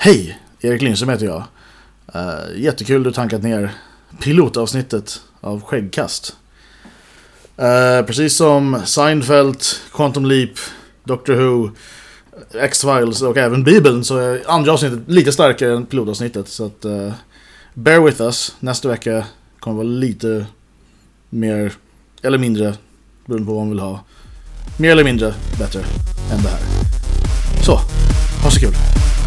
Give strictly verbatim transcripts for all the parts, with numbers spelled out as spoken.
Hej, Erik Lindström heter jag. Uh, jättekul du tankat ner pilotavsnittet av Skäggkast. Uh, precis som Seinfeld, Quantum Leap, Doctor Who, X-Files och även Bibeln så är andra avsnittet lite starkare än pilotavsnittet. Så att, uh, bear with us. Nästa vecka kommer vara lite mer eller mindre, beroende på vad man vill ha. Mer eller mindre bättre än det här. Så, ha så kul.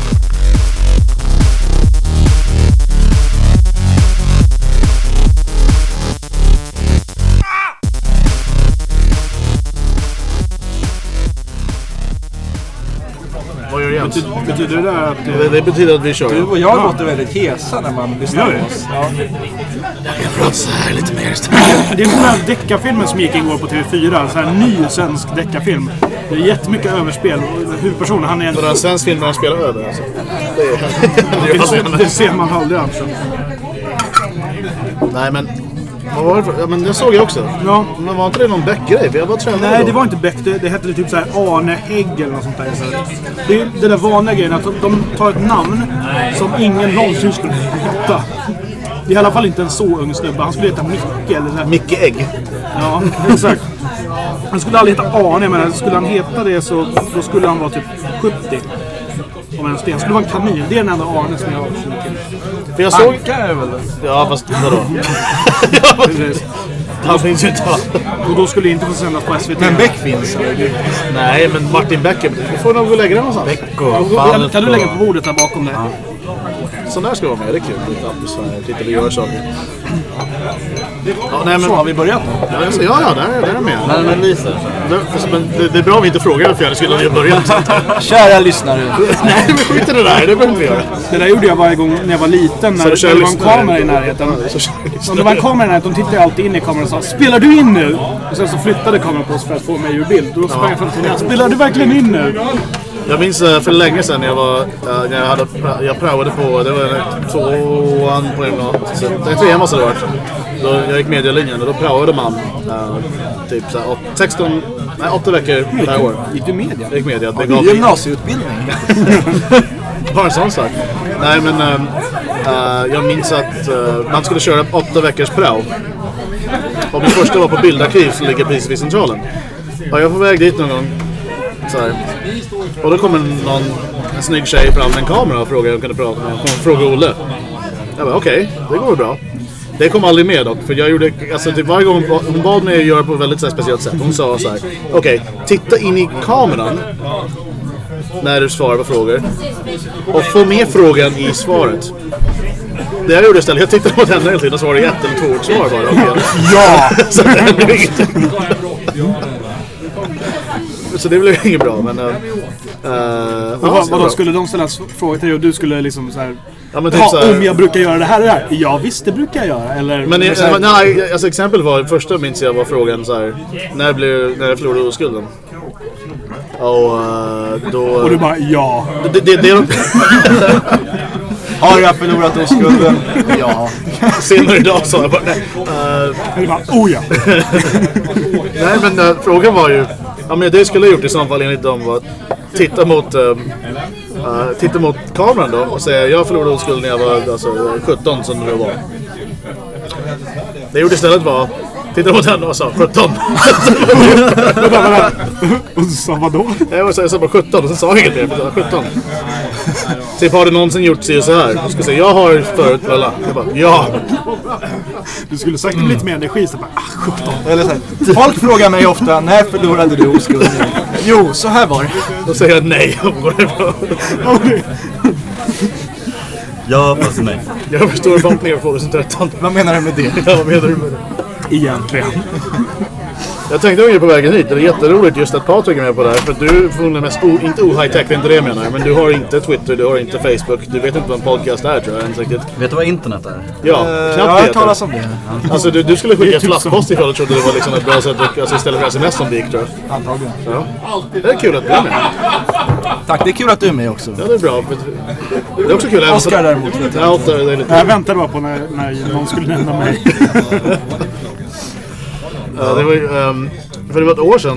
Vad gör Jens? Betyder, betyder det att det, det betyder att vi kör? Du och jag låter väldigt hesa när man lyssnar på oss. Ja. Jag kan prata så här lite mer. Det är den här deckarfilmen som gick igår på T V fyra. Så här ny svensk deckarfilm. Det är jättemycket överspel. Huvudpersonen, han är en... Så det är en svensk film där han spelar över alltså. Det, är... det, det ser man aldrig alltså. Nej men... Vad var det, för... ja, men det såg jag också. Ja. Men var inte det någon Beck-grej? Jag bara tränade Nej, då. det var inte Beck. Det, det hette typ så här Arne Hägg eller något sånt där. Det är det där vanliga grejen att de, de tar ett namn som ingen någonsin skulle heta. Det är i alla fall inte en så ung snubbe. Han skulle heta Micke eller så här. Micke Ägg. Ja, exakt. Han skulle aldrig heta Arne, men skulle han heta det så då skulle han vara typ sjuttio. Om en sten. Skulle vara en kanin. Det är den enda Arne som jag har känner till. För jag såg... Anka är väl det? Ja, fast vadå? Ja, precis. Han finns ju inte. Och då skulle det inte få sändas på S V T. Men Beck finns. Nej, men Martin Beck. Du får nog lägga den någonstans. Beck och kan, kan du lägga på bordet där bakom dig? Ja. Sån där ska vara med, det är kul. Lite atmosfär, lite vi gör saker. Ja, nej, men... Så har vi börjat nu. Ja, ja, ja där, där är med. Nej, men Lisa. Men det, det är bra om vi inte frågar för jag skulle ha börjat. Kära lyssnare. Nej, men skit i det där, det behöver vi göra. Det där gjorde jag varje gång när jag var liten. När det var en kamera i närheten. Om det var en kamera i närheten, de tittade alltid in i kameran och sa: spelar du in nu? Och sen så flyttade kameran på oss för att få mig ur bild. Då sprang jag fram till den: spelar du verkligen in nu? Jag minns för länge sedan när jag var, när jag hade, jag praoade på, det var tvåan på gymnasiet, det är trean måste det ha varit. Då jag gick medielinjen och då praoade man uh, typ så här, sexton, nej åtta veckor per år. Gick du media? Jag gick media. Det gav gymnasieutbildning. Bara en sån sak. Nej men uh, uh, jag minns att uh, man skulle köra åtta veckors prao. Och min första var på bildarkiv som ligger precis vid centralen. Och jag får väg dit någon gång. Så här. Och då kommer någon, en snygg tjej fram med en kamera och frågar om jag kunde prata med hon frågar Olle. Jag bara okej, okay, det går bra. Det kom aldrig med dock, för jag gjorde, alltså typ varje gång hon bad mig att göra på ett väldigt så här, speciellt sätt. Hon sa så här: okej, okay, titta in i kameran när du svarar på frågor och få med frågan i svaret. Det jag gjorde istället, jag tittade på henne hela tiden och svarade ett eller två ord svar bara. Okay. Ja! Så det blev inget. Så det blev inget bra, men... Uh, uh, och vad, vad då skulle de ställa frågor till dig och du skulle liksom så här... Ja, men typ ja, så här, om jag brukar göra det här och det här. Ja, visst, det brukar jag göra. Eller, men eller så här, nej, alltså exempel var, första minns jag var frågan så här: när, blev, när jag förlorade oskulden? Och uh, då... Och du bara, ja. Det, det, det, Har jag förlorat oskulden? Ja. Senare idag sa jag bara, nej. Uh, Eller bara, oh ja. nej, men uh, frågan var ju... Ja, men det skulle jag gjort i så fall enligt dem var titta mot, uh, uh, titta mot kameran då och säga jag förlorade oskulden när jag var alltså, sjutton som det var. Det jag gjorde istället var titta mot henne och sa sjutton. Och du sa vadå? Jag sa, jag sa bara sjutton och sen sa jag inget mer för det var sjutton. Typ har du någonsin gjort sig så här? Du ska säga jag har förut alla. Jag bara ja. Du skulle sagt mm. lite mer energi så bara ah, sjutton. Eller så här, folk frågar mig ofta när förlorade du oskulden? Jo, så här var det. Då säger jag nej. Ja, fast nej. Jag förstår förhoppningar på tjugohundratretton. Vad menar du med det? Ja, vad menar du med det? Egentligen. Jag tänkte att på vägen hit. Det är jätteroligt just att Patrik är med på det här. För du är förmodligen mest o, inte o-high-tech, det är inte det jag menar. Men du har inte Twitter, du har inte Facebook. Du vet inte vad en podcast är, tror jag. Inte riktigt. Vet du vad internet är? Ja, uh, knappt jag har vet talat om det. Alltså du, du skulle skicka flaskpost ifall du trodde det var liksom ett bra sätt att, alltså, istället för sms som det gick, tror jag. Antagligen. Ja. Det är kul att du är med. Tack, det är kul att du är med också. Ja, det är bra. Det är också kul. Oscar däremot. Ja, det är lite... Jag väntade bara på när, när någon skulle nämna mig. Ja, det var ju... Um, för det var ett år sedan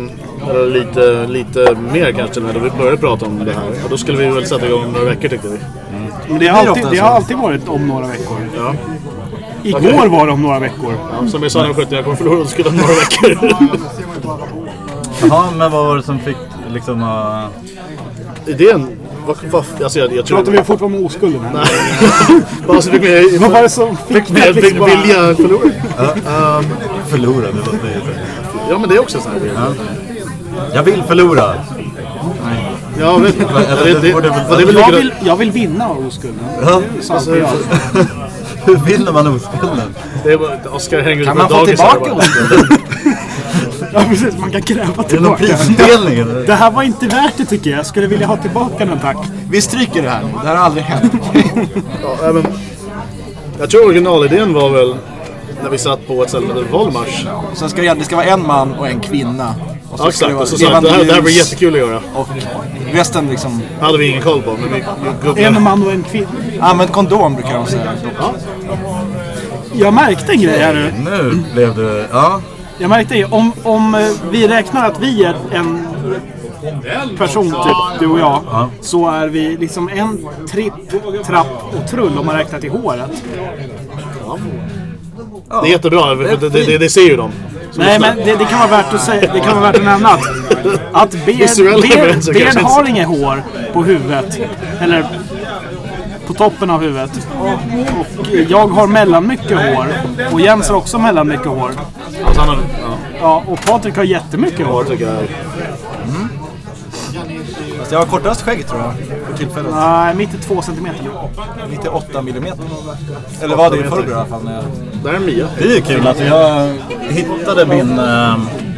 Eller lite, lite mer kanske när vi började prata om det här. Och då skulle vi väl sätta igång om några veckor tyckte vi. Mm. Men det har, alltid, det har alltid varit om några veckor. Ja. Igår okay. var det om några veckor. Ja, som jag sa när jag skötte, jag kommer förlora och skulle om några veckor. Jaha, men vad var det som fick liksom... Uh... Idén... Vad, vad, alltså jag, jag tror... Pratar vi fortfarande om oskulden här? Nej. Vad fick mig... Vad var det som fick, fick mig liksom bara... vilja förlora? Ja. Um, förlora, det var det. Ja, men det är också så här. Ja. Jag vill förlora. Nej. Jag vet inte. Jag vill, jag vill vinna oskulden. Ja. Alltså, hur vinner man oskulden? Det är Oskar hänger kan man få tillbaka oskulden? Ja, precis. Man kan kräva tillbaka. Det är någon prisutdelning. Det här var inte värt det tycker jag. Jag skulle vilja ha tillbaka den, tack. Vi stryker det här. Det här har aldrig hänt. Ja, men jag tror originalidén var väl när vi satt på ett ställe med Volmars. Sen ska det, det ska vara en man och en kvinna. Och så ja, exakt. det, och så sa det här, det här var jättekul att göra. Och resten liksom... hade vi ingen koll på. Men vi, vi en man och en kvinna. Använd kondom brukar de säga. Ja. Jag märkte en grej här nu. Nu blev det... Ja. Jag märkte det. Om, om vi räknar att vi är en person, typ du och jag, ja. Så är vi liksom en tripp, trapp och trull om man räknar till håret. Ja. Det är jättebra, det, det, det, det ser ju de. Nej, men det, det kan vara värt att säga, det kan vara värt att nämna att, att Ben har inget hår på huvudet eller på toppen av huvudet. Och jag har mellan mycket hår och Jens har också mellan mycket hår. Alltså han har, ja. Ja, och Patrik har jättemycket hår. Tycker jag. Mm. Fast jag har kortast skägg tror jag för tillfället. Nej, mitt är två centimeter. Mitt är åtta millimeter. Eller vad det är förr i alla fall. När jag... Där är Mia. Det är ju kul att jag hittade min äh,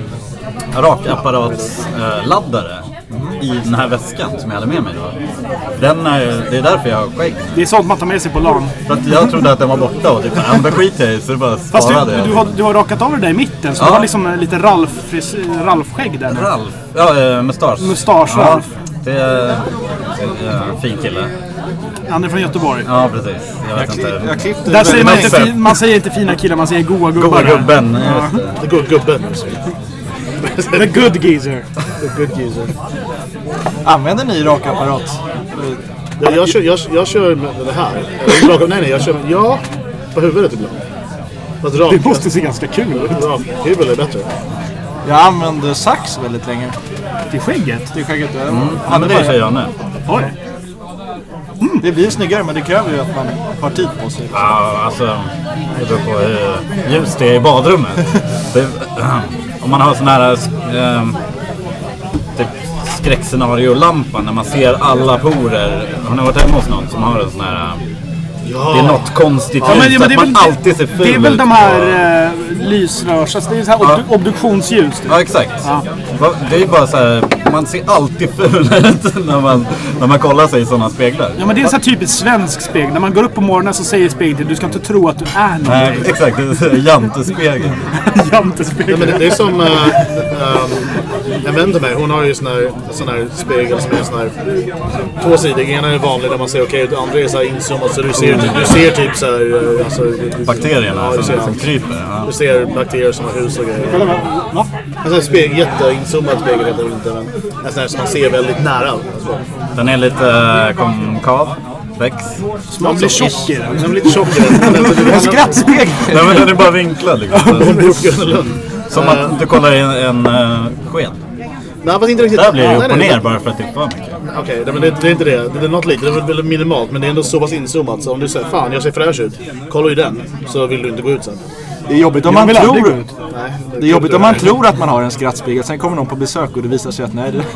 rakapparatsladdare äh, i den här väskan som jag hade med mig då. Den är, det är därför jag har skägg. Det är sånt man tar med sig på LAN. För att jag trodde att den var borta och typ, ja men skit i så det bara fast du, sparade. Du har, du har rakat av det där i mitten så ja. Du har liksom lite Ralf, Ralf-skägg där. Ralf? Ja, äh, mustasch. Mustasch, ja. Ralf. Det är en fin kille. Han är från Göteborg. Ja, precis. Jag vet jag inte. Jag klippte där säger man, inte fin, man säger inte fina killar, man säger goa gubbar. Goa gubben. Ja. The good gubben. The good geezer. The good geezer. Använder ni rakapparat? Jag, jag, kör, jag, jag kör med det här. Nej, nej, jag kör med, ja, på huvudet ibland. Rak, det måste se ganska kul ut. Ja, huvud är bättre. Jag använde sax väldigt länge. Till skägget? Till skägget, ja. Mm. Ja, men det kör jag nu. Oj. Mm. Det blir snyggare, men det kräver ju att man har tid på sig. Ja, alltså, det beror på hur ljust det är i badrummet. det, om man har sån här äh, typ skräckscenario-lampan när man ser alla porer. Har ni varit hemma hos någon som har en sån här... Ja. Det är något konstigt ja, ljus, men, att man det, alltid ser ful. Det är väl de här uh, lysrörs, alltså det är så här ja. ob- obduktionsljus. Ja, exakt. Ja. Det är bara så här, man ser alltid ful när man, när man kollar sig i sådana speglar. Ja, men det är en så här typiskt svensk spegel. När man går upp på morgonen så säger spegeln, du ska inte tro att du är någonting. Nej, exakt. Det är jantespegeln. Jantespegeln. Ja, men det, det är som... Uh, um, en vän till mig, hon har ju sån här, sån här spegel som är sån här tvåsidig. Ena är vanlig där man ser okej, okay, och andra är så här inzoomat så du ser, du ser typ så här... Alltså, bakterierna ja, som, ser, som kryper. Ja. Du ser bakterier som har hus och grejer. Va? En sån här spegel, jätteinzoomad spegel heter det inte, men en sån här som man ser väldigt nära. Alltså. Den är lite uh, konkav. Väx. Man blir tjock i den. Den blir lite tjock i den. En skrattspegel! Nej, men den är bara vinklad liksom. Som uh, att du kollar i en, en uh, sken. Nej, fast inte riktigt. Där blir det nej, upp och nej, ner nej. bara för att det är för mycket. Okej, okay, men det, det är inte det. Det är något lite, det är väldigt minimalt, men det är ändå så pass inzoomat. Så om du säger, fan jag ser fräsch ut, kolla ju den, så vill du inte gå ut sen. Det är jobbigt om man tror... Gå ut. Nej, det är jobbigt om man tror att man har en skrattspegel, sen kommer någon på besök och det visar sig att nej, det...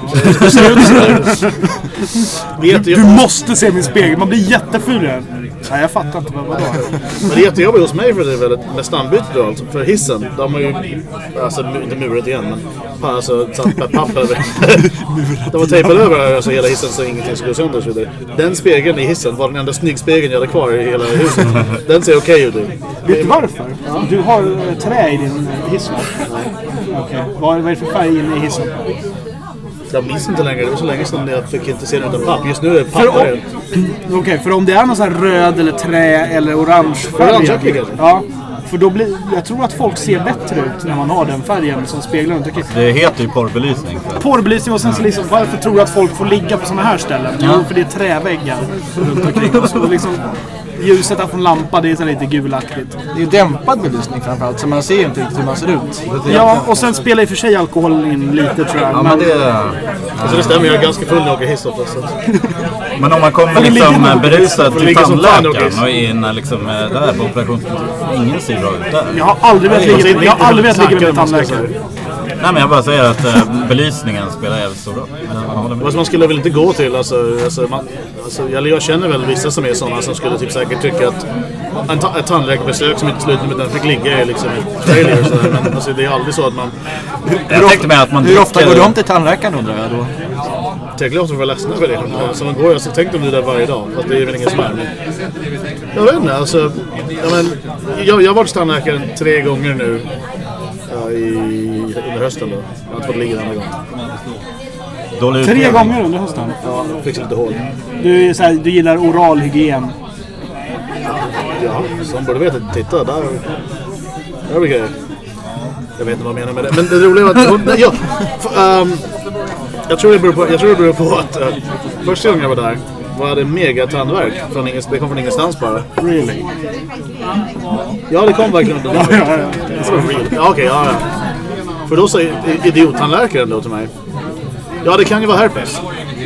Vet du, du måste se min spegel, man blir jätteful i den. Nej, jag fattar inte vad, vadå. Men det är jättejobbigt hos mig för det är väldigt, med stambytet då, alltså, för hissen, de har ju, alltså inte murat igen, men fan, alltså satt med papper över. De var tejpade över alltså, hela hissen så ingenting skulle gå sönder och så vidare. Den spegeln i hissen var den enda snyggspegeln jag hade kvar i hela huset. Den ser okej okay ut. Vet du varför? Ja. Du har uh, trä i din hiss, va? Nej. Okej. Okay. Vad, vad är det för färg inne i hissen? Jag minns inte längre, det var så länge sedan jag fick inte se den utan papp. Just nu är det papp. Okej, okay, för om det är någon sån här röd eller trä eller orange färg. Orange kanske? Ja. För då blir, jag tror att folk ser bättre ut när man har den färgen som speglar runt omkring. Det heter ju porrbelysning. Porrbelysning och sen så liksom, varför tror du att folk får ligga på såna här ställen? Jo, för det är träväggar runt omkring. Och så liksom, ljuset från lampa, det är så lite gulaktigt. Det är ju dämpad belysning framförallt, så man ser ju inte riktigt hur man ser ut. Ja, och sen spelar i och för sig alkohol in lite, tror jag. Ja, men det... Alltså det stämmer, jag är ganska full när jag åker hiss ofta. Så. Men om man kommer liksom berusad till ligger som fan och tandläkaren och är inne liksom där på operation, ingen ser bra ut där. Jag har aldrig velat ligga med, jag har aldrig velat ligga med tandläkare. Nej, men jag bara säger att äh, belysningen spelar jävligt stor roll. Alltså man skulle väl inte gå till, alltså, alltså, man, alltså jag, jag känner väl vissa som är sådana som skulle typ säkert tycka att en ta- ett tandläkarbesök som inte slutar med den fick ligga är liksom ett failure och sådär. Men alltså, det är aldrig så att man... Hur, Jag hur, tänkte mig att man hur ofta dricker- går de till tandläkaren, undrar jag då? Tänker ofta vara ledsna för det. Så man går ju, alltså, tänk om du är där varje dag. Fast det är väl ingen som är. Men jag vet inte, alltså... Ja, men, jag, jag har varit hos tandläkaren tre gånger nu. Ja, i, under hösten då. Jag har inte fått ligga den här gången. dålig Tre utdelning. gånger under hösten. Ja, fick lite hål. Du, är så här, du gillar oral hygien. Ja, som borde veta. Titta, där... Där blir grejer. Jag vet inte vad jag menar med det. Men det roliga var att... Hon, nej, ja, för, um, jag tror det beror på, jag tror det beror på att... Uh, första gången jag var där var det mega tandvärk. Från ingen, det kom från ingenstans bara. Really? Ja, det kom verkligen. Ja, ja, ja. Ja, okej, okay, ja, ja. För då sa idiottandläkaren då till mig. Ja, det kan ju vara herpes.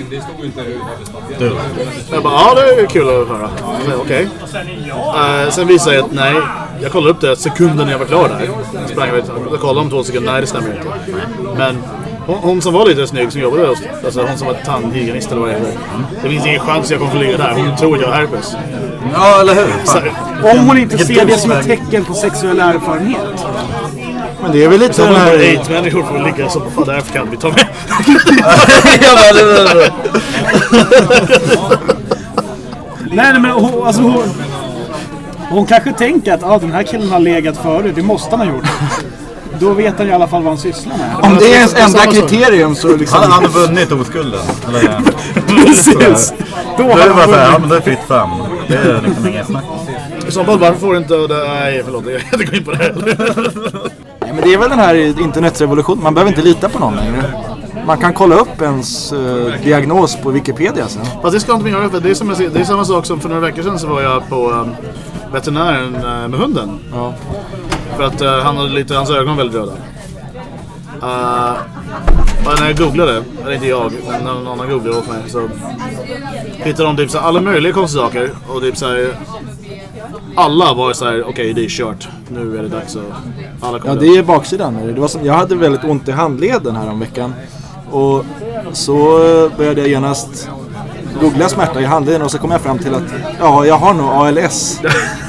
Du. Jag bara, ja, det är kul att höra. Okej. Okay. Uh, sen visade jag att nej, jag kollade upp det sekunden när jag var klar där. Jag sprang ut och kollade om två sekunder, nej det stämmer inte. Men hon, hon som var lite snygg som jobbade hos, alltså hon som var tandhygienist eller vad det heter. Det finns ingen chans att jag kommer få ligga där, hon tror att jag har herpes. Ja, eller hur? Så, Om hon inte ser det som ett tecken på sexuell erfarenhet. Men det är väl lite så den man bara, här... aids-människor får ligga så, fan därför kan vi ta med. Ja, det är det. Nej, nej men hon, alltså hon, hon kanske tänker att ah, den här killen har legat förut, det måste han ha gjort. Då vet han i alla fall vad han sysslar med. Om det är ens enda kriterium så liksom... Han, han har vunnit oskulden. Eller, Precis. Då då har är det bara han så här, ja vunnit. men det är fritt fram. Det är liksom inget snack. I så fall, varför får du inte... Nej, förlåt, jag kan inte gå in på det här. Nej, men det är väl den här internetrevolutionen. Man behöver inte lita på någon längre. Man kan kolla upp ens uh, diagnos på Wikipedia sen. Fast det ska inte man göra, för det är, som jag ser, det är samma sak som för några veckor sedan så var jag på um, veterinären uh, med hunden. Ja. För att uh, han hade lite, hans ögon väldigt röda. Uh, och när jag googlade, eller inte jag, men någon annan googlade åt mig, så hittade de typ så alla möjliga konstiga saker. Och typ så här, alla var så här, okej okay, det är kört, nu är det dags att alla kommer. Ja, det är baksidan. Det var som, jag hade väldigt ont i handleden här om veckan. Och så började jag genast googla smärta i handleden och så kom jag fram till att ja, jag har nog A L S.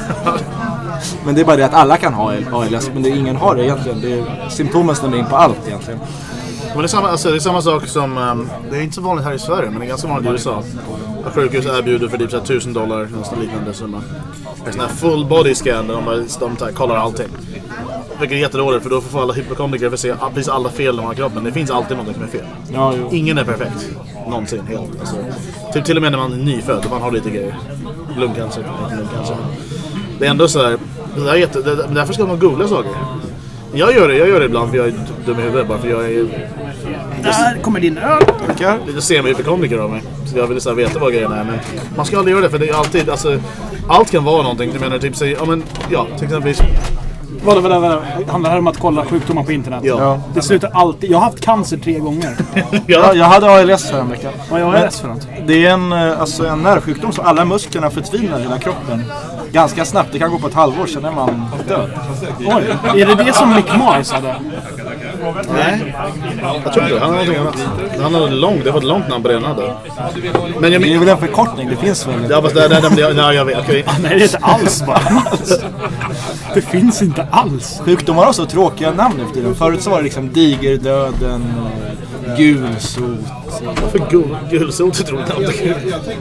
Men det är bara det att alla kan ha A L S, men det är ingen har det egentligen. Det är, symptomen stämmer in på allt egentligen. Men det är samma, alltså, det är samma sak som, um, det är inte så vanligt här i Sverige, men det är ganska vanligt i U S A. Att sjukhus erbjuder för typ så här tusen dollar, något liknande summa. En sån här full body scan där de, bara, de tar, kollar allting. Vilket är jättedåligt, för då får alla hypokondriker för att se precis alla fel de har i kroppen. Det finns alltid något som är fel. Ja, jo. Ingen är perfekt. Någonsin helt. Alltså, typ till och med när man är nyfödd och man har lite grejer. Lungcancer, inte lungcancer. Det är ändå så här, det där är jätte, det, därför ska man googla saker. Jag gör det, jag gör det ibland för jag är dum i huvudet, bara för jag är... Där kommer din öl. Tackar. Lite semi-hypokondriker av mig. Så jag vill så här veta vad grejerna är. Men man ska aldrig göra det, för det är alltid, alltså, allt kan vara någonting. Jag menar typ säga, ja men, ja, till exempel. Vadå, vadå, vadå? Handlar det här om att kolla sjukdomar på internet? Ja. Det slutar alltid. Jag har haft cancer tre gånger. Ja, Ja, jag hade A L S för en vecka. Vad jag är rätt för något? Det är en, eh, alltså en nervsjukdom så alla musklerna förtvinar i hela kroppen. Ganska snabbt, det kan gå på ett halvår sedan är man död. Oj, är det det som Mick Mars hade? nej. Jag tror inte det. Han har någonting annat. Han hade långt, det var ett långt namn på det han hade. Men jag Det är men... väl en förkortning, det finns väl. Ja, fast det, det, det, det, nej, jag vet. Okay. Nej, det är inte alls bara alls. Det finns inte alls. Sjukdomar har så tråkiga namn efter den. Förut så var det liksom digerdöden, gulsot. Varför gul, gulsotet tror jag inte.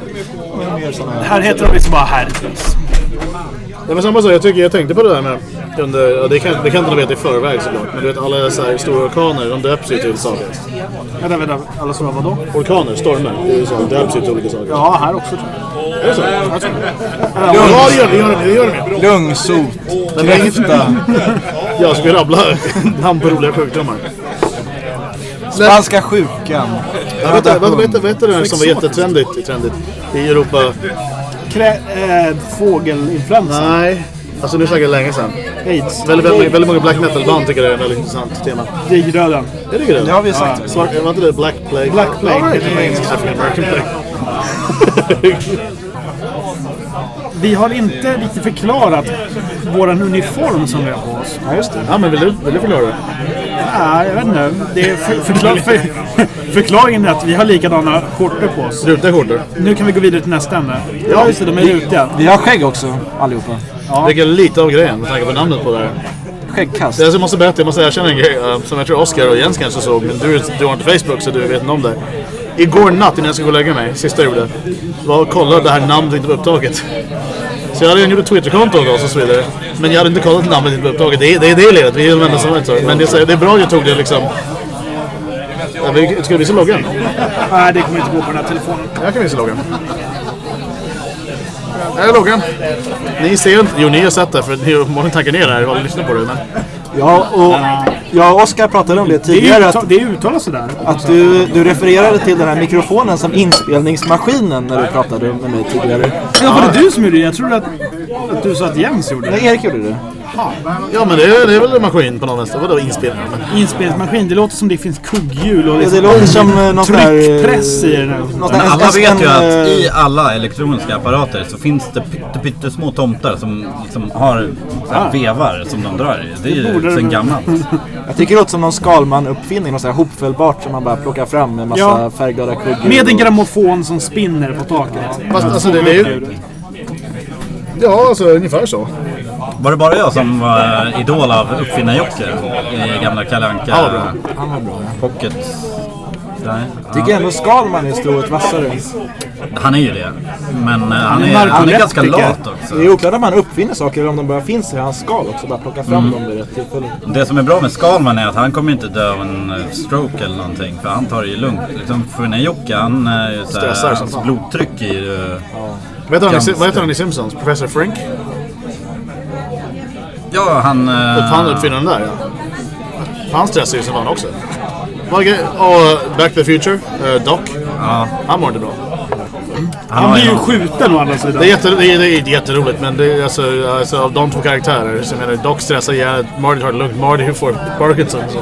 Mer såna här. Här heter de liksom bara herpes. Ja, men samma sak, jag, tycker, jag tänkte på det där med under, ja, det kan, det kan inte veta i förväg såklart. Men du vet, alla så här stora orkaner, de döps ju till saker. Vänta, vänta. Alla som vadå? Orkaner, stormar, det är ju så, döps ju till olika saker. Ja, här också tror jag. Är det så? Jag tror det. Ja, det gör det, det gör det, det gör det. Lugn, sot, kräfta, Jag ska rabbla namn på roliga sjukdomar. spanska sjukan. Ja, vet du, vet, vet, vet du den som var jättetrendigt trendigt i Europa? Krä, äh, fågelinfluensa. Nej, alltså nu snackar jag länge sedan. AIDS. Väldigt, väldigt, väldigt många black metal-band tycker det är ett väldigt intressant tema. Digröden. Är det det? Det har vi sagt. Ja, svart, var inte det Black Plague? Black Plague. Ja, right. African American Plague. Vi har inte riktigt förklarat våran uniform som vi har på oss. Ja, just det. Ja, men vill du, vill du förklara det? Nej, jag vet inte. Det är för, förklar, för, förklaringen är att vi har likadana skjortor på oss. Rutiga skjortor. Nu kan vi gå vidare till nästa ämne. Ja, just det. De är rutiga. Vi har skägg också, allihopa. Ja. Det är lite av grejen med tanke på namnet på det här. Skäggkast. Jag måste berätta, jag måste erkänna en grej uh, som jag tror Oscar och Jens kanske såg, men du, du har inte Facebook så du vet inte om det. Igår natt innan jag skulle gå och lägga mig, sista jag gjorde, var och kollade det här namnet inte på upptaget. Så jag hade gjort ett Twitter-konto och så vidare. Men jag hade inte kollat namnet inte på upptaget. Det är det, är det ledet, vi är de enda som vet så. Men det är, det är bra att jag tog det liksom. Ja, vi, ska vi visa loggan? Nej, det kommer inte gå på den här telefonen. Jag kan visa loggan. Här är loggan. Ni ser inte, jo ni har sett det för ni har många tankar ner här och lyssnar på det. Men... Ja, och jag och Oskar pratade om det Det tidigare. är, Att, uttal, det är uttalat sådär. att du, du refererade till den här mikrofonen som inspelningsmaskinen när du pratade med mig tidigare. Ja, var det du som gjorde det? Jag trodde att, att du sa att Jens gjorde det. Nej, Erik gjorde det. Ja men det är, det är väl en maskin på någon vänster. Vadå inspelning? Men... Inspelningsmaskin, det låter som det finns kugghjul och Ja, liksom det låter som eh, någon sån här... tryckpress i den. något Men där- alla en- vet ju en, att eh, i alla elektroniska apparater så finns det pytte, pyttesmå tomtar som liksom har så här vevar som de drar i. Det är ju borde sen det- gammalt. Jag tycker det låter som någon Skalman-uppfinning, något så här hopfällbart som man bara plockar fram med massa Ja. färgglada kugghjul. Med en och- grammofon som spinner på taket. Fast alltså det, det är ju... Ja alltså ungefär så. Var det bara jag som var idol av Uppfinnar-Jocke i gamla Kalle Anka Han var bra. Han var bra, ja. Pocket? Nej. Tycker ändå Skalman är strået vassare. Han är ju det. Men eh, han, är, narkoleptiker. han är ganska lat också. Det är oklart om man uppfinner saker eller om de bara finns i hans skal också. Bara plocka fram dem vid rätt tillfälle. Det som är bra med Skalman är att han kommer inte dö av en eh, stroke eller någonting. För han tar det ju lugnt. Liksom, för den här Jocke, han är ju Stressar såhär, som hans fan. blodtryck är ju... Vet du han, Ganska. vad heter han i Simpsons? Professor Frink? Ja, han... eh, Han uppfinner den där ja. Han stressar ju som fan också. Vad är grej- Och Back to the Future, uh, Doc. Ja, Han mår inte bra. han, Han har blir ju någon- skjuten å andra sidan. Det är, jätte, det är, det är jätteroligt men det är alltså, alltså av de två karaktärer så jag menar Doc stressar ihjäl, Marty tar det lugnt, Marty får Parkinson så.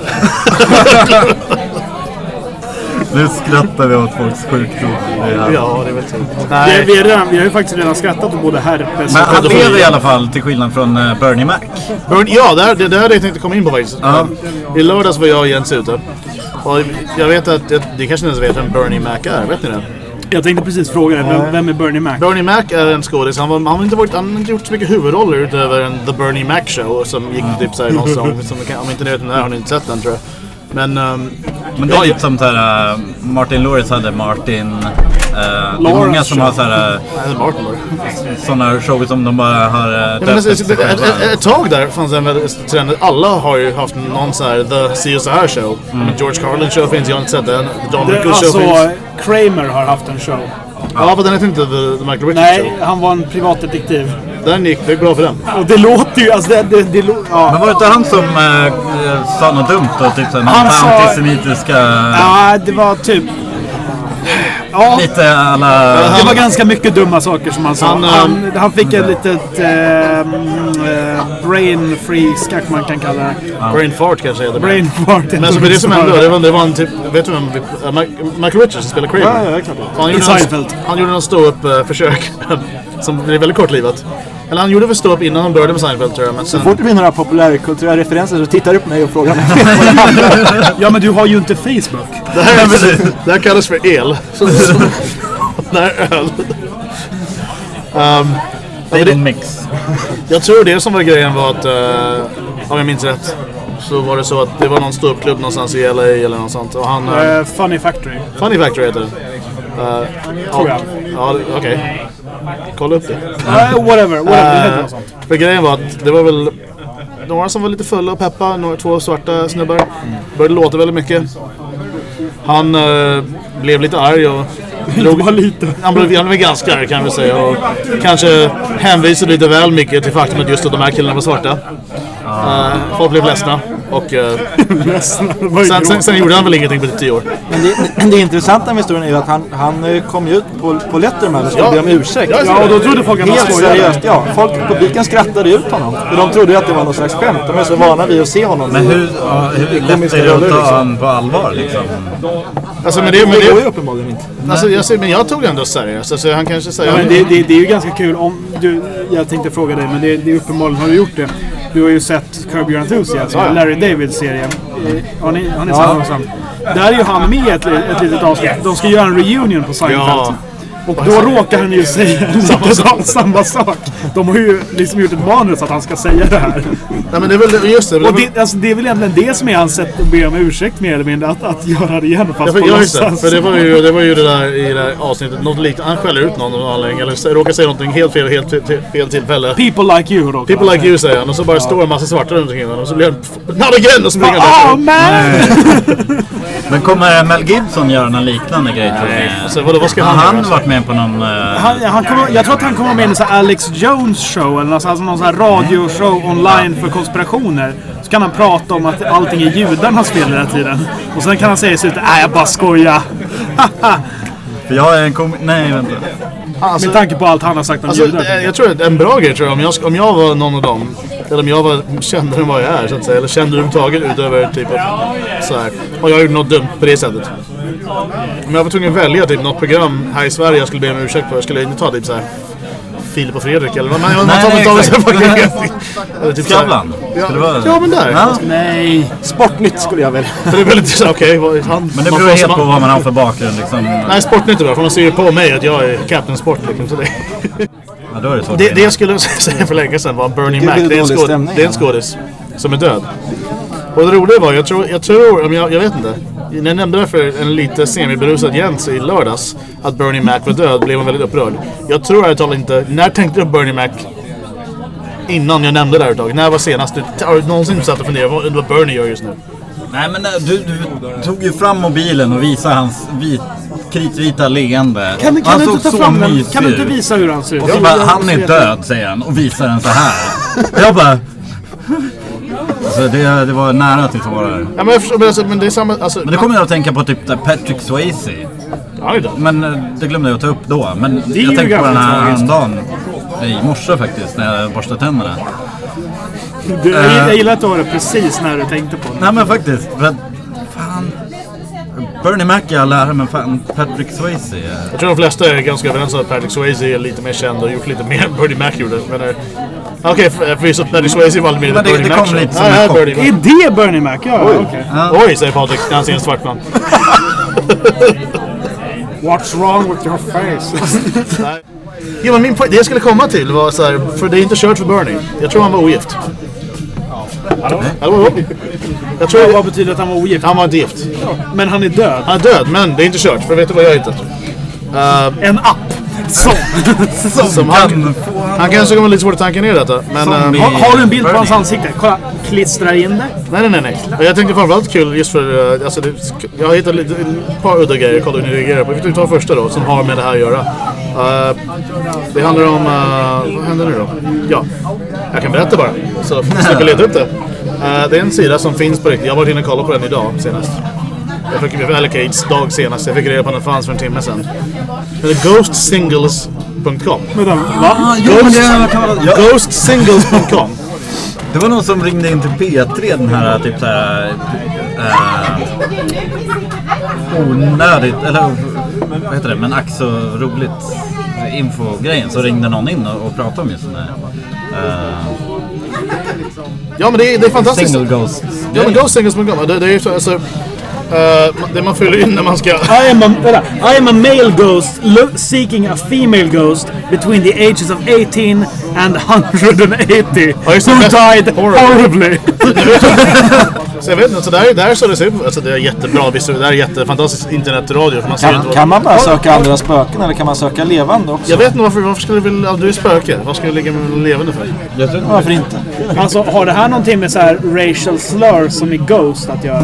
Nu skrattar vi åt folks sjukdom. Ja, det är väl så. Vi, Nej, vi, är redan, vi har ju faktiskt redan skrattat åt både herpes Men och han pedofili. lever i alla fall till skillnad från eh, Bernie Mac. Burn, ja, det, är- det där är det jag tänkte komma in på faktiskt. Ja. I lördags var jag och Jens ute. Och jag vet att, det, det kanske inte ens vet vem Bernie Mac är, vet ni det? Jag tänkte precis fråga dig, vem, vem är Bernie Mac? Bernie Mac är en skådis, han, var, han, har inte varit, han har inte gjort så mycket huvudroller utöver en The Bernie Mac Show som gick typ såhär någon sång, som, om inte ni vet den där har ni inte sett den tror jag. Men, um, Men det är lite som såhär, uh, Martin Lawrence hade Martin. Uh, det är många Lawrence som har såhär, nej, Martin var det. sådana shower som de bara har uh, Ja, men döpt alltså, efter sig ett, själva. ett, ett tag där fanns det en väldigt trend. Alla har ju haft någon sån här The See och så här show. Men George Carlin show finns, jag har inte sett den. John Det, Rickles show alltså, finns. Kramer har haft en show. Ja, för den heter inte The, the Michael Richards Nej, show. han var en privatdetektiv. Den gick, det är bra för den. Och det låter ju, alltså det, det, det lå- ja. Men var det inte han som uh, sa något dumt då? Typ såhär, Han sa- antisemitiska... Ja, det var typ... Ja, Lite alla... det var ganska mycket dumma saker som han sa. Han, Han, han, fick ett litet ehm, eh, brain freeze, kanske man kan kalla det. Brain fart kanske heter det. Brain fart. Men alltså, det som hände, det var, det var en typ, vet du vem, uh, Mike- Michael Richards som spelar Kramer? Ja, ja, klart. Han I gjorde Seinfeld. någon, han gjorde någon stå-upp-försök som blev väldigt kortlivat. Eller han gjorde väl stå-upp innan han började med Seinfeld tror jag, men sen... Så fort det blir några populärkulturella referenser så tittar du på mig och frågar mig vad det handlar om. Ja, men du har ju inte Facebook. Det här, är, det här kallas för el. Så, så, det här är öl. Um, Det är en mix. jag tror det som var grejen var att, uh, om jag minns rätt, så var det så att det var någon ståuppklubb någonstans i L A eller något sånt. Och han... Uh, Uh, Funny Factory. Funny Factory heter den. Uh, Tror jag. Ja, okej. Kolla upp det. Uh, whatever, whatever. Det heter Uh, något sånt. för grejen var att det var väl några som var lite fulla och peppa, några två svarta snubbar. Började låta väldigt mycket. Han uh, blev lite arg och drog, lite. Han blev, han blev ganska arg kan vi säga och kanske hänvisade lite väl mycket till faktum att just att de här killarna var svarta. Uh, folk blev ledsna och uh, sen, sen, sen gjorde han väl ingenting på tio år. Men det, det intressanta med historien är ju att han, han kom ju ut på, på Letterman och skulle Ja. be om ursäkt. Ja, och då trodde folk att han Helt skojade. seriöst, ja. Folk på publiken skrattade ut honom. För de trodde ju att det var någon slags skämt. De är så vana vid att se honom. Men hur, ja, hur lätt komiska är det att roller, ta liksom. han på allvar liksom? Alltså, men det, men Det går ju det, uppenbarligen inte. alltså, jag, säger- men jag tog det ändå seriöst. Alltså, han kanske säger... Ja, men det, det, det är ju ganska kul om du, jag tänkte fråga dig, men det, det är uppenbarligen har du gjort det. Du har ju sett Curb Your Enthusiasm, Ja, ja. Larry Davids serie. Eh, Har ni, har ni sett den också? Där är ju han med i ett, ett litet avsnitt. De ska göra en reunion på Seinfeld. Ja. Och då råkar han ju säga samma sak. samma sak. De har ju liksom gjort ett manus att han ska säga det här. Nej, men det är väl just det. det, är Och väl, det, alltså, det är väl egentligen det som är hans sätt att be om ursäkt mer eller mindre. Att, att göra det igen Ja, fast för, på ja, just det. låtsas. För det var ju det, var ju det där i det där avsnittet. Något liknande. Han skäller ut någon av anledning. Eller råkar säga någonting helt fel, helt till, till, fel tillfälle. People like you då. People like you säger han. Och så bara står en massa svarta runt omkring honom. Och så blir han... Not again! Och så springer Oh han. man! Men kommer Mel Gibson göra någon liknande grej tror ni? Alltså, vadå, vad ska Har han han göra? varit med på någon... Uh... Han, han kommer, jag tror att han kommer med i en sån här Alex Jones show eller någon, alltså någon sån här radioshow online för konspirationer. Så kan han prata om att allting är judarnas fel hela tiden. Och sen kan han säga i slutet, nej jag bara skojar. För jag är en kom... Nej, vänta. Alltså, Med tanke på allt han har sagt om alltså, judar. det- jag tror att en bra grej tror jag. Om jag, om jag var någon av dem. Eller om jag var kändare än vad jag är så att säga. Eller kände överhuvudtaget utöver typ att, så här. Och jag gjorde något dumt på det sättet. Om jag var tvungen att välja typ något program här i Sverige jag skulle be om ursäkt på. Jag skulle inte ta typ så här Filip och Fredrik eller vad man man Nej, tar nej, tar exakt. så fucking eller typ så här- Skavlan? Ja, Skulle det vara- ja men där. Ja. Nej. Sportnytt skulle jag väl. För det är väldigt så okej, okay, han Men det man beror får- helt man- på vad man har för bakgrund liksom. Nej, Sportnytt är bra, för man ser ju på mig att jag är Captain Sport liksom, så det. Ja, då är det så. Det, det jag skulle säga för länge sedan var Bernie Det Mac. blir Det är en, dålig skåd, stämning, det är en ja. skådis som är död. Och det roliga var, jag tror, jag tror om jag, jag vet inte. När jag nämnde det för en lite semiberusad Jens i lördags att Bernie Mac var död blev hon väldigt upprörd. Jag tror jag talar inte, när tänkte du på Bernie Mac innan jag nämnde det här ett tag? När var senast du, har du någonsin satt och funderat vad, vad Bernie gör just nu? Nej men äh, du, du tog ju fram mobilen och visade hans vit, kritvita leende. Kan, du- kan Han du såg inte ta så fram den? mysig Kan du inte ut. visa hur han ser ut? Och så Jag- bara, jag- han är jag- död säger han och visar den så här. Jag bara... Alltså det, det var nära till tårar. Ja, men, jag förstår, men, alltså, men det är samma... Alltså, Men det kommer jag att tänka på typ där Patrick Swayze. han är död. Men eh, det glömde jag ta upp då. Men är ju jag tänkte på den ganska här tragiskt. dagen i morse faktiskt när jag borstade tänderna. Du, jag, gillar- jag gillar att du har det precis när du tänkte på det. Nej men faktiskt, för att, fan. Bernie Mac är alla här, men fan Patrick Swayze. eh, Jag tror de flesta är ganska överens om att Patrick Swayze är lite mer känd och gjort lite mer än Bernie Mac gjorde. Men, eh, okej, för- förvisso Patrick Swayze var lite mer Men det- Bernie det Mac. kom lite som Ja, en här är chock. Bernie Mac. Är det Bernie Mac? Ja, okej. Oj, säger Patrik när han ser en svart man. What's wrong with your face? Nej. Ja, men min poäng, det jag skulle komma till var så här, för det är inte kört för Bernie. Jag tror han var ogift. Hallå? Hallå? Jag tror Vad betyder att han var ogift? han var inte gift. Men han är död. Han är död, men det är inte kört. För vet du vad jag har hittat? Uh, En app. Som. som han, han kanske kommer lite svårt att tanka ner detta. Men, Som ehm, i- Har, har du en bild på hans ansikte? Kolla. Klistra in det. nej, nej, nej, nej. Och jag tänkte framförallt kul just för... eh, Alltså det, jag har hittat lite, ett par udda grejer. Kolla hur ni reagerar på. Vi kan ta första då, som har med det här att göra. Uh, det handlar om... Uh, vad händer nu då? Ja, jag kan berätta bara. Så slipper jag leta upp det. Uh, det är en sida som finns på riktigt. Jag har varit inne och kollat på den idag senast. Jag fick eller Kates dag senast. Jag fick reda på att den fanns för en timme sedan. Den är ghost singles punkt com. Vänta, va? Ah, jo, men det, har jag talat- ja, ghost singles punkt com. det var någon som ringde in till P tre, den här typ såhär... Äh, onödigt, eller vad heter det, men ack så roligt infogrejen. Så ringde någon in och, och pratade om just den här. Äh, Ja, men det är, det är fantastiskt. Single Ghosts. Ja, men ghost singles punkt com. Det, det är ju så, alltså... Uh, det man fyller in när man ska... I am a, vänta. I am a male ghost lo- seeking a female ghost between the ages of eighteen and one hundred eighty Ja, just det. who died Horribly. horribly. Så jag vet inte, så där, där så det ser alltså det är jättebra, visst, det där är jättefantastiskt internetradio. För man ser Kan, inte kan man bara ja, söka andra spöken eller kan man söka levande också? Jag vet inte varför, varför skulle du vilja, du är spöke, vad ska du ligga med levande för? Jag tror, varför inte? Alltså, har det här någonting med så här racial slur som i Ghost att göra?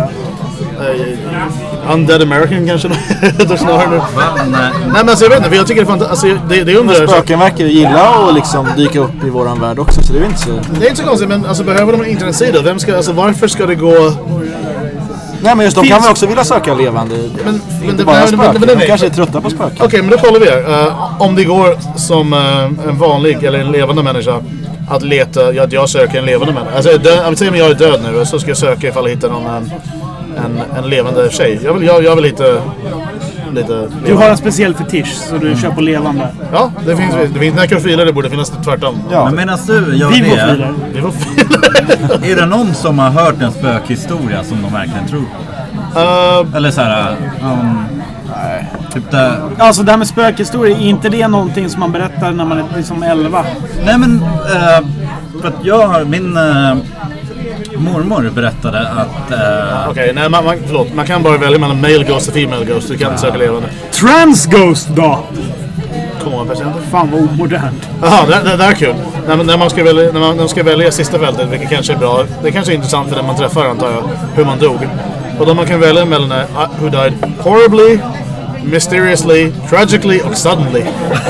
Uh, Undead American kanske då snarare nu. Men, Nej men alltså jag vet inte, för jag tycker det är fantastiskt, alltså, det, det är under Spöken verkar ju gilla att liksom dyka upp i våran värld också, så det är inte så... det är inte så konstigt, men alltså behöver de en internetsida? Vem ska, alltså varför ska det gå... Nej men just de Finns- kan väl också vilja söka levande, Men, men inte det- bara men- spöken. men- men det- De kanske är trötta på spöken. Okej, men då kollar vi här. Uh, om det går som uh, en vanlig eller en levande människa att leta, ja, att jag söker en levande människa. Alltså, jag, dö- jag vill säga om jag är död nu så ska jag söka ifall jag hittar någon, en, en, en levande tjej. Jag vill, jag, jag vill lite... lite Du har en speciell fetisch så du kör på levande. Ja, det finns, det finns nekrofiler, det borde finnas tvärtom. Ja. men medan du gör Vivofiler. det, Det var fel. är det någon som har hört en spökhistoria som de verkligen tror på? uh, Eller så här, um, typ där. Alltså det här med spökhistoria, är inte det någonting som man berättar när man är liksom elva? Nej men, eh, för att jag har, min eh, mormor berättade att... Eh, Okej, nej, man, man, förlåt. Man kan bara välja mellan male ghost och female ghost. Du kan inte söka levande. Trans Ghost då? Kom on, patienter. Fan vad omodernt. Jaha, det, det där är kul. När, när, man ska välja, när, man, när man ska välja sista fältet, vilket kanske är bra. Det kanske är intressant för den man träffar, antar jag. Hur man dog. Och då man kan välja mellan uh, who died horribly, mysteriously, tragically och suddenly.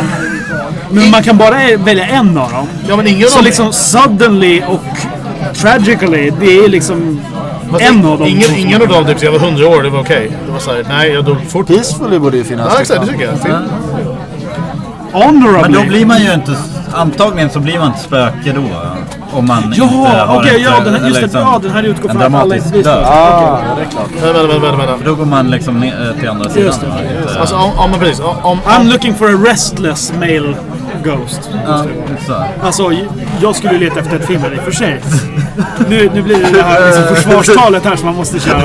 Men man kan bara välja en av dem. Ja, men ingen av Så dem... liksom suddenly och tragically, det är liksom Fast en av dem. Ingen, ingen av dem, typ, så jag var hundra år, det var okej. Det var såhär, nej, jag dog fort. Peacefully borde ju finnas. Ja, exakt, det tycker jag. Fint. Honorably. men då blir man ju inte, antagligen så blir man inte spöke då. Om man inte Ja, har okej, ett, ja, den här, eller just det, liksom ja, den här utgår en från att alla dramatisk inte blir död. Ah, ja, det är klart. Vänta, vänta, vänta, vänta. För då går man liksom ner till andra sidan. Just det. och inte- Alltså, om, om, precis, om, om, I'm looking for a restless male ghost. Ja, så. Alltså, jag skulle ju leta efter ett film i och för sig. Nu, nu blir det det här liksom försvarstalet här som man måste köra.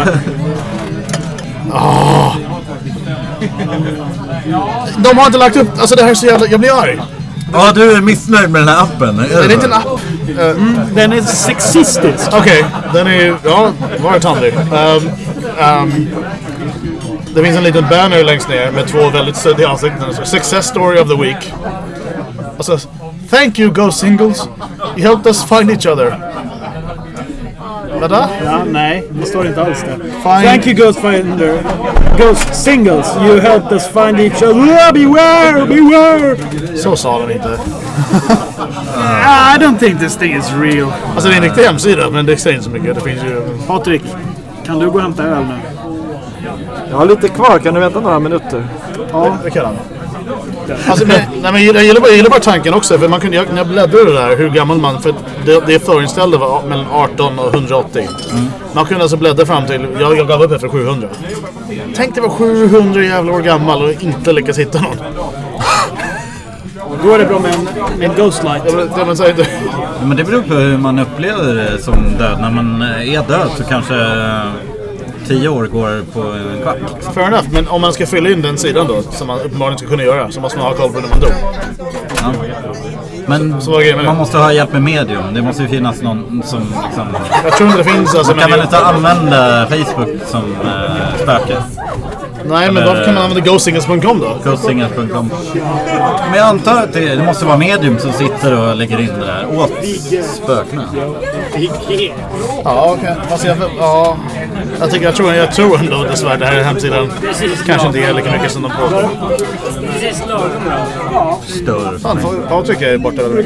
de har inte lagt upp, alltså det här är så jävla, jag blir arg. Ja, du är missnöjd med den här appen. Är Det är inte en app. Uh, Den är sexistisk. Okej, den är ju, ja, var det tandig. Um, um, det finns en liten banner längst ner med två väldigt suddiga ansikten. Success story of the week. Alltså, thank you Ghost Singles. You helped us find each other. Vadå? Ja, nej, det står inte alls det. Fine. Thank you Ghost Finder. Ghost Singles, you helped us find each other. Beware, beware. Så sa den inte. I don't think this thing is real. Alltså det är en riktig hemsida, men det säger inte så mycket. Det finns ju... Patrik, kan du gå och hämta öl nu? Jag har lite kvar, kan du vänta några minuter? Ja, det kan han. Alltså, men, nej, men jag, gillar bara, jag gillar bara tanken också, för man kunde, jag, när jag bläddrade där, hur gammal man, för det, det förinställde var mellan arton och hundraåttio. Mm. Man kunde alltså bläddra fram till, jag, jag gav upp efter sjuhundra. Tänk dig vara sjuhundra jävla år gammal och inte lyckas hitta någon. Då är det bra med en, med en Ghost Light. Ja, men, ja, men, så, det, Ja, men det beror på hur man upplever det som död. När man är död så kanske tio år går på en kvart. fair enough, men om man ska fylla in den sidan då, som man uppenbarligen ska kunna göra, så måste man ha koll på när man dog. Ja. Men Så var grejen med det. man måste ha hjälp med medium. Det måste ju finnas någon som liksom... Jag tror inte det finns alltså, Man kan men väl inte använda Facebook som äh, spöke? nej, men eller- varför kan man använda ghostingers punkt com då? Ghostingers punkt com. Men jag antar att det, det måste vara medium som sitter och lägger in det där åt spökna. Ja, okej. Fast jag, ja, jag, tycker, jag, tror, jag tror ändå dessvärre det här är hemsidan kanske inte är lika mycket som de påstår. Större. Fan, Patrik är borta. Nej,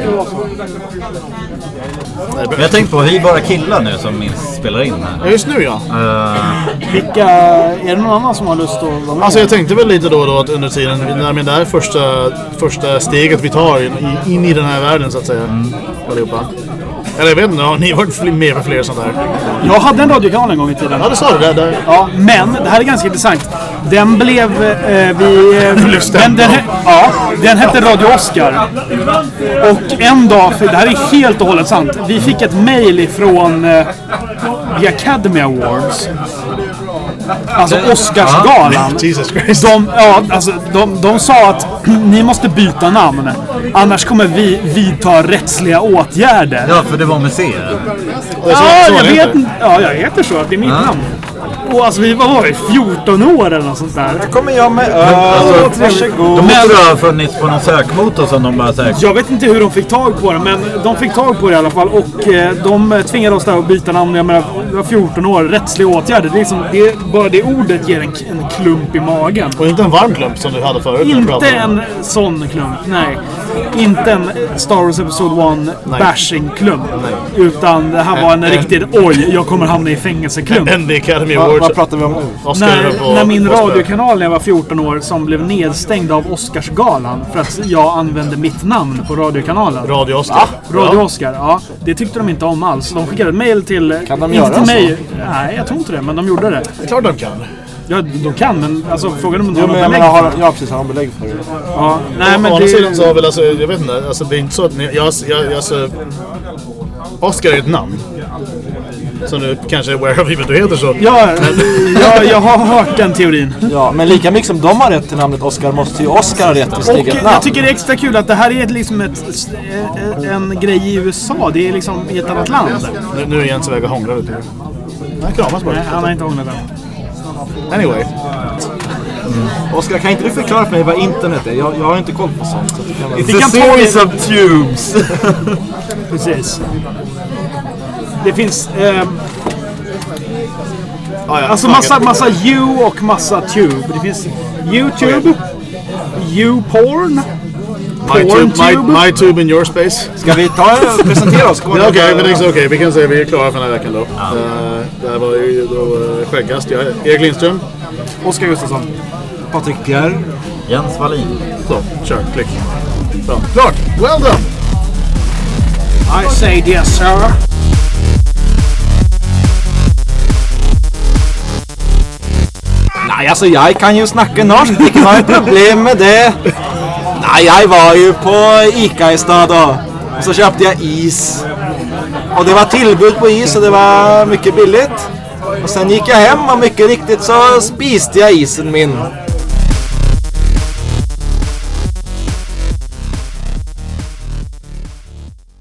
Men jag tänkte på, vi är bara killar nu som minst spelar in här. ja, just nu ja. Uh, Vilka, är det någon annan som har lust att vara med? Alltså jag tänkte väl lite då och då att under tiden, när det här är första, första steget vi tar in, in i den här världen så att säga. Mm. Allihopa. Eller jag vet inte, har ni varit med för fler sånt där? Jag hade en radiokanal en gång i tiden. Ja, det sa du där. där. Ja, men det här är ganska intressant. Den blev eh, vi... Eh, den, den, ja, den hette Radio Oscar. Och en dag, för det här är helt och hållet sant, vi fick ett mejl ifrån eh, The Academy Awards. Alltså Oscarsgalan. Jesus Christ. De, ja, alltså, de, de sa att ni måste byta namn. Annars kommer vi vidta rättsliga åtgärder. Ja, för det var museer. Ja, jag vet inte. Ja, jag heter så. Det är mitt namn. Och alltså vi var, var vi fjorton år eller något sånt där. Kommer jag med öl. Alltså, Varsågod. de måste ju ha funnits på någon sökmotor som de bara säkert. Jag vet inte hur de fick tag på det, men de fick tag på det i alla fall. Och eh, de tvingade oss där att byta namn. Jag menar, vi var fjorton år, rättsliga åtgärder. Det är liksom, det, bara det ordet ger en, en klump i magen. Och inte en varm klump som du hade förut. Inte en sån klump, nej. Inte en Star Wars Episode ett bashing-klump. Utan det här var en, en riktig, oj, jag kommer hamna i fängelseklump. En The Academy Vad, Awards. vad pratar vi om nu? Oscar När, på, när min på radiokanal när jag var fjorton år som blev nedstängd av Oscarsgalan för att jag använde mitt namn på radiokanalen. Radio Oscar. Radio Oscar, ja. Det tyckte de inte om alls. De skickade ett mail till... Kan de inte göra till så? mig. Nej, jag tror inte det, men de gjorde det. Det är klart de kan. Ja, de kan, men alltså frågan om de Jo, har men jag belägg menar, för har, det. ja, precis, har de belägg för det. Ja, nej men Å andra det... sidan så har väl alltså, jag vet inte, alltså det är inte så att ni, jag, jag, alltså, Oscar är ett namn. Som du kanske är aware of, du heter så. Ja, ja, jag har hört den teorin. Ja, men lika mycket som de har rätt till namnet Oscar måste ju Oscar ha rätt till sitt Och eget jag namn. tycker det är extra kul att det här är ett, liksom ett, en grej i U S A. Det är liksom i ett annat land. Nu, nu är Jens iväg och hånglar lite. Han kramas bara. Nej, han har inte ångrat den. Anyway. Oscar, kan inte du förklara för mig vad internet är? Jag, jag har inte koll på sånt. Så det kan vara... Vi kan ta det. of tubes. Precis. Det finns... ehm, Ah, ja, Alltså massa, massa U och massa Tube. Det finns YouTube, U-porn, My tube, my, PornTube. my tube in your space. Ska vi ta och presentera oss? Ja, okej, men det är okej. Okay. Vi kan säga att vi är klara för den här veckan då. Ja. Uh, det här var ju då uh, skäggast. Jag är Erik Lindström. Oskar Gustafsson. Patrik Pierre. Jens Wallin. Så, kör. Klick. Bra. Klart. Well done. I say yes sir. Nej, alltså jag kan ju snacka norsk. Vilket var ett problem med det? Nej, jag var ju på Ica i stad då. Och så köpte jag is. Och det var tillbud på is och det var mycket billigt. Och sen gick jag hem och mycket riktigt så spiste jag isen min.